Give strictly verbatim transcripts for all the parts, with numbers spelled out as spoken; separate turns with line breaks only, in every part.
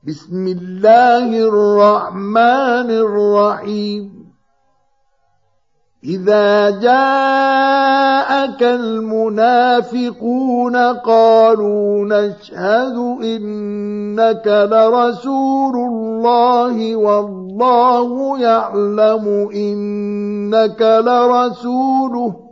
بسم الله الرحمن الرحيم إذا جاءك المنافقون قالوا نشهد إنك لرسول الله والله يعلم إنك لرسوله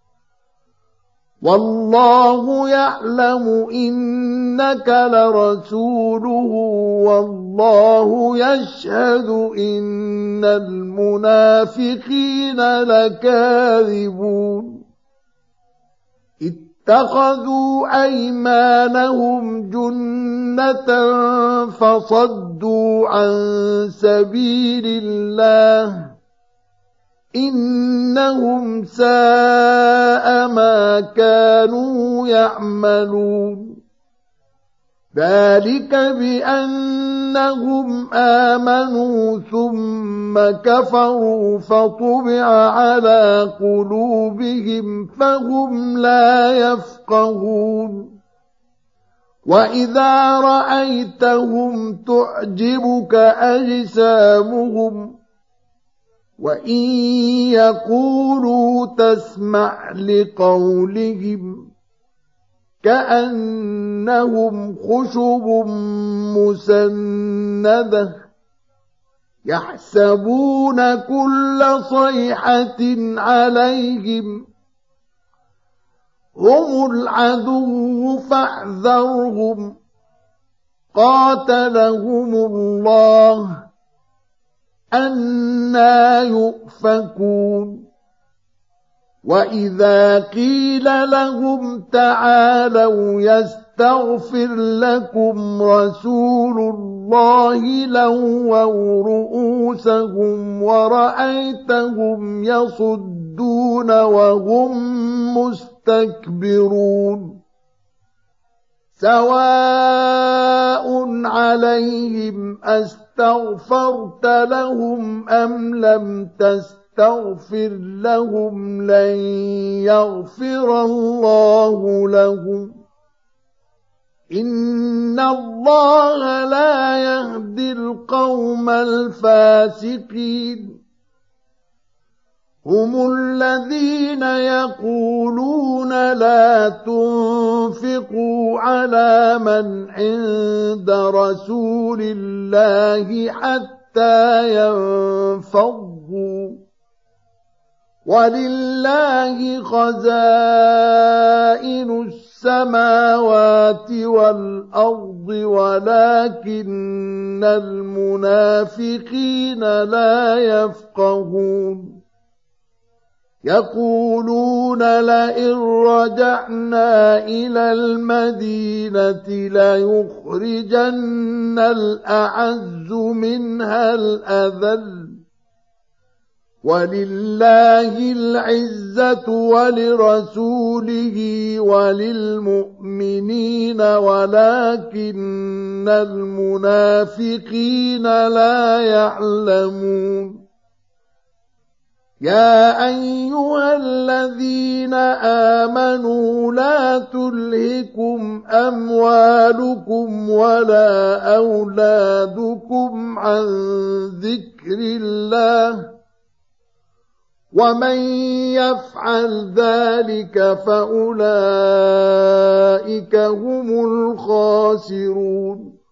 والله يعلم إنك لرسوله والله يشهد إن المنافقين لكاذبون اتخذوا أيمانهم جنة فصدوا عن سبيل الله إنهم ساء ما كانوا يعملون ذلك بأنهم آمنوا ثم كفروا فطبع على قلوبهم فهم لا يفقهون وإذا رأيتهم تعجبك أجسامهم وإن يقولوا تسمع لقولهم كأنهم خشب مسندة يحسبون كل صيحة عليهم هم العدو فاحذرهم قاتلهم الله أنى يؤفكون وإذا قيل لهم تعالوا يستغفر لكم رسول الله لووا رؤوسهم ورأيتهم يصدون وهم مستكبرون سواء عليهم أستغفرت لهم أم لم تستغفر لهم لن يغفر الله لهم إن الله لا يهدي القوم الفاسقين هم الذين يقولون لا تنفقوا على من عند رسول الله حتى ينفضوا ولله خزائن السماوات والأرض ولكن المنافقين لا يفقهون يقولون لئن رجعنا إلى المدينة ليخرجن الأعز منها الأذل ولله العزة ولرسوله وللمؤمنين ولكن المنافقين لا يعلمون يا أيها الذين آمنوا لا تلهكم أموالكم ولا أولادكم عن ذكر الله ومن يفعل ذلك فأولئك هم الخاسرون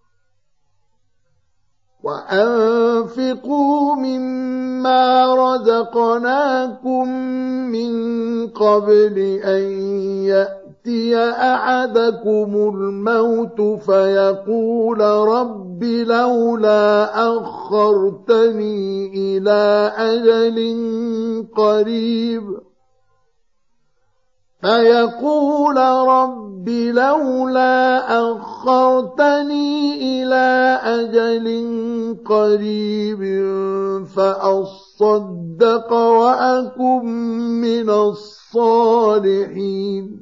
وأنفقوا مما رزقناكم من قبل أن يأتي أحدكم الموت فيقول رب لولا أخرتني إلى أجل قريب فيقول رب لولا أخرتني إلى أجل قريب فأصدق وأكن من الصالحين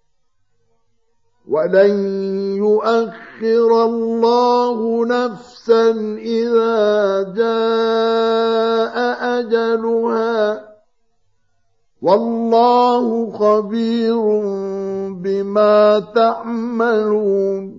ولن يؤخر الله نفسا إذا جاء أجلها والله خبير بما تعملون